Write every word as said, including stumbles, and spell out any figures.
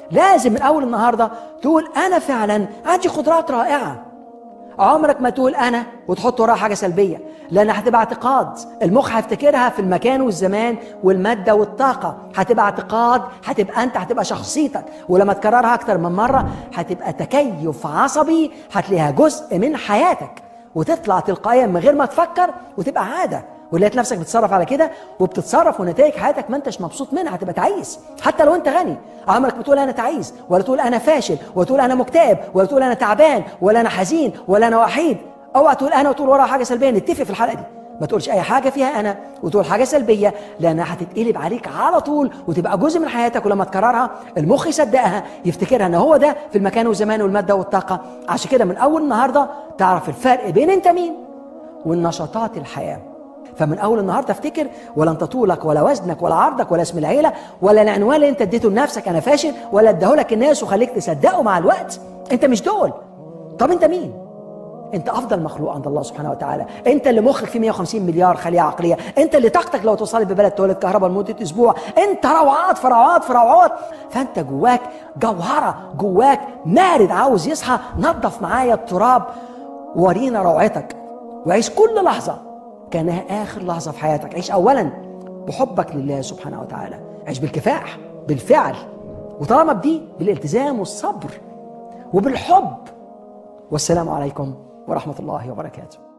لازم من اول النهارده تقول انا فعلا عندي قدرات رائعه. عمرك ما تقول انا وتحط وراها حاجه سلبيه، لان هتبقى اعتقاد المخ هيفتكرها في المكان والزمان والماده والطاقه، هتبقى اعتقاد، هتبقى انت، هتبقى شخصيتك. ولما تكررها اكتر من مره هتبقى تكيف عصبي، هتلاقيها جزء من حياتك وتطلع تلقائيا من غير ما تفكر وتبقى عاده، ولقيت نفسك بتتصرف على كده وبتتصرف ونتائج حياتك ما انتش مبسوط منها، هتبقى تعيس. حتى لو انت غني عمرك بتقول انا تعيس، ولا تقول انا فاشل، ولا تقول انا مكتئب، ولا تقول انا تعبان، ولا انا حزين، ولا انا وحيد. اوعى تقول انا وتقول وراها حاجه سلبيه. نتفق في الحلقه دي ما تقولش اي حاجه فيها انا وتقول حاجه سلبيه، لانها هتتقلب عليك على طول وتبقى جزء من حياتك. ولما تكررها المخ يصدقها، يفتكرها ان هو ده في المكان والزمان والماده والطاقه. عشان كده من اول النهارده تعرف الفرق بين انت مين والنشاطات الحياه. فمن اول النهارده افتكر، ولا انت طولك ولا وزنك ولا عرضك ولا اسم العيله ولا العنوان اللي انت اديته لنفسك انا فاشل، ولا اداهولك الناس وخليك تصدقه مع الوقت. انت مش دول. طب انت مين؟ انت افضل مخلوق عند الله سبحانه وتعالى. انت اللي مخك فيه مية وخمسين مليار خليه عقليه. انت اللي طاقتك لو توصلت ببلد تولد كهرباء لمده اسبوع. انت روعات في روعات في روعات. فانت جواك جوهره، جواك مارد عاوز يصحى. نظف معايا التراب، ورينا روعتك، وعيش كل لحظه كانها اخر لحظه في حياتك. عيش اولا بحبك لله سبحانه وتعالى، عيش بالكفاح بالفعل، وطالما بدي بالالتزام والصبر وبالحب. والسلام عليكم ورحمه الله وبركاته.